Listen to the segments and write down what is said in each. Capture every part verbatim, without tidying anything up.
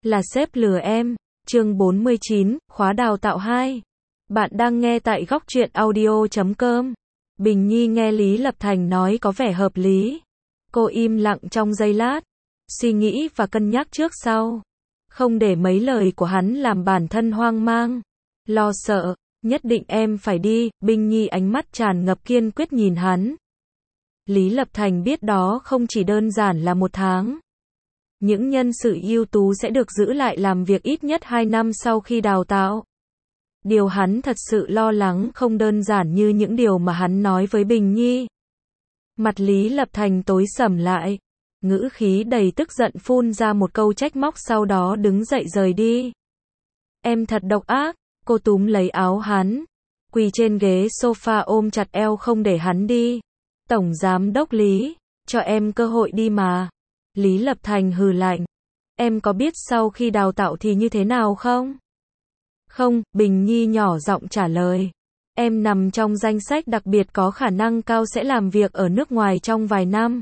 Là sếp lừa em. Chương bốn mươi chín, khóa đào tạo hai. Bạn đang nghe tại góc truyện audio chấm com. Bình Nhi nghe Lý Lập Thành nói có vẻ hợp lý. Cô im lặng trong giây lát, suy nghĩ và cân nhắc trước sau. Không để mấy lời của hắn làm bản thân hoang mang, lo sợ. Nhất định em phải đi. Bình Nhi ánh mắt tràn ngập kiên quyết nhìn hắn. Lý Lập Thành biết đó không chỉ đơn giản là một tháng. Những nhân sự ưu tú sẽ được giữ lại làm việc ít nhất hai năm sau khi đào tạo. Điều hắn thật sự lo lắng không đơn giản như những điều mà hắn nói với Bình Nhi. Mặt Lý Lập Thành tối sầm lại, ngữ khí đầy tức giận phun ra một câu trách móc, sau đó đứng dậy rời đi. Em thật độc ác. Cô túm lấy áo hắn, quỳ trên ghế sofa ôm chặt eo không để hắn đi. Tổng giám đốc Lý, cho em cơ hội đi mà. Lý Lập Thành hừ lạnh. Em có biết sau khi đào tạo thì như thế nào không? Không, Bình Nhi nhỏ giọng trả lời. Em nằm trong danh sách đặc biệt có khả năng cao sẽ làm việc ở nước ngoài trong vài năm.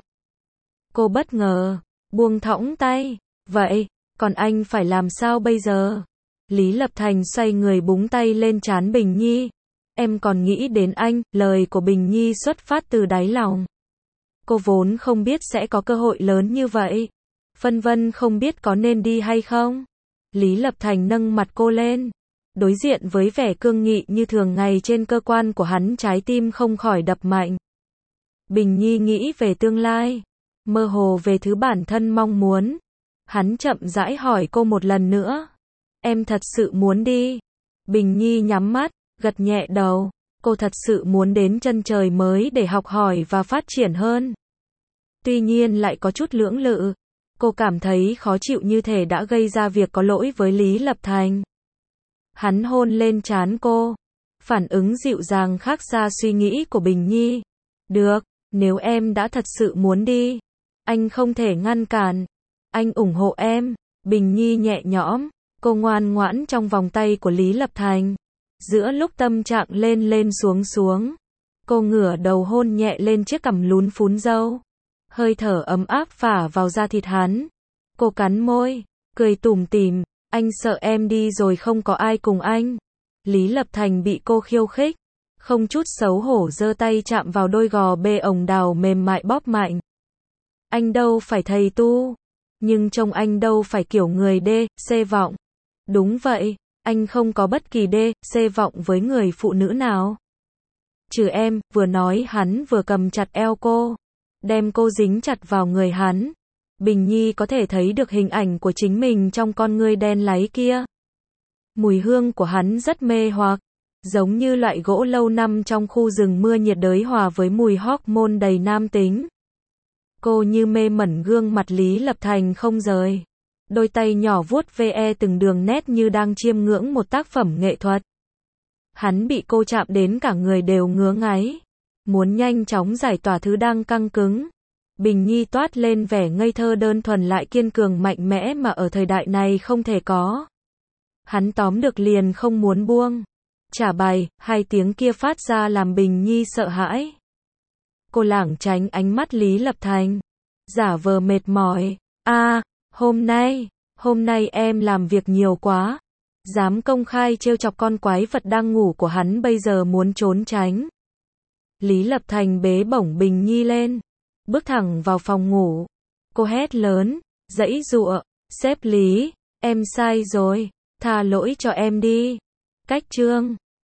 Cô bất ngờ, buông thõng tay. Vậy, còn anh phải làm sao bây giờ? Lý Lập Thành xoay người búng tay lên trán Bình Nhi. Em còn nghĩ đến anh. Lời của Bình Nhi xuất phát từ đáy lòng. Cô vốn không biết sẽ có cơ hội lớn như vậy. Phân vân không biết có nên đi hay không. Lý Lập Thành nâng mặt cô lên. Đối diện với vẻ cương nghị như thường ngày trên cơ quan của hắn, trái tim không khỏi đập mạnh. Bình Nhi nghĩ về tương lai, mơ hồ về thứ bản thân mong muốn. Hắn chậm rãi hỏi cô một lần nữa. Em thật sự muốn đi? Bình Nhi nhắm mắt, gật nhẹ đầu. Cô thật sự muốn đến chân trời mới để học hỏi và phát triển hơn. Tuy nhiên lại có chút lưỡng lự. Cô cảm thấy khó chịu như thể đã gây ra việc có lỗi với Lý Lập Thành. Hắn hôn lên trán cô. Phản ứng dịu dàng khác xa suy nghĩ của Bình Nhi. Được, nếu em đã thật sự muốn đi, anh không thể ngăn cản. Anh ủng hộ em. Bình Nhi nhẹ nhõm. Cô ngoan ngoãn trong vòng tay của Lý Lập Thành. Giữa lúc tâm trạng lên lên xuống xuống, cô ngửa đầu hôn nhẹ lên chiếc cằm lún phún râu. Hơi thở ấm áp phả vào da thịt hắn. Cô cắn môi, cười tủm tỉm. Anh sợ em đi rồi không có ai cùng anh. Lý Lập Thành bị cô khiêu khích, không chút xấu hổ giơ tay chạm vào đôi gò bê ồng đào mềm mại bóp mạnh. Anh đâu phải thầy tu, nhưng trông anh đâu phải kiểu người đê, xê vọng. Đúng vậy, anh không có bất kỳ đê, xê vọng với người phụ nữ nào. Trừ em. Vừa nói hắn vừa cầm chặt eo cô, đem cô dính chặt vào người hắn. Bình Nhi có thể thấy được hình ảnh của chính mình trong con ngươi đen láy kia. Mùi hương của hắn rất mê hoặc, giống như loại gỗ lâu năm trong khu rừng mưa nhiệt đới hòa với mùi hormone đầy nam tính. Cô như mê mẩn gương mặt Lý Lập Thành không rời. Đôi tay nhỏ vuốt ve từng đường nét như đang chiêm ngưỡng một tác phẩm nghệ thuật. Hắn bị cô chạm đến cả người đều ngứa ngáy, muốn nhanh chóng giải tỏa thứ đang căng cứng. Bình Nhi toát lên vẻ ngây thơ đơn thuần lại kiên cường mạnh mẽ mà ở thời đại này không thể có. Hắn tóm được liền không muốn buông. Trả bài, hai tiếng kia phát ra làm Bình Nhi sợ hãi. Cô lảng tránh ánh mắt Lý Lập Thành, giả vờ mệt mỏi. A, à, hôm nay, hôm nay em làm việc nhiều quá. Dám công khai trêu chọc con quái vật đang ngủ của hắn, bây giờ muốn trốn tránh. Lý Lập Thành bế bổng Bình Nhi lên, bước thẳng vào phòng ngủ. Cô hét lớn, giãy giụa, sếp Lý, em sai rồi, tha lỗi cho em đi. Cách chương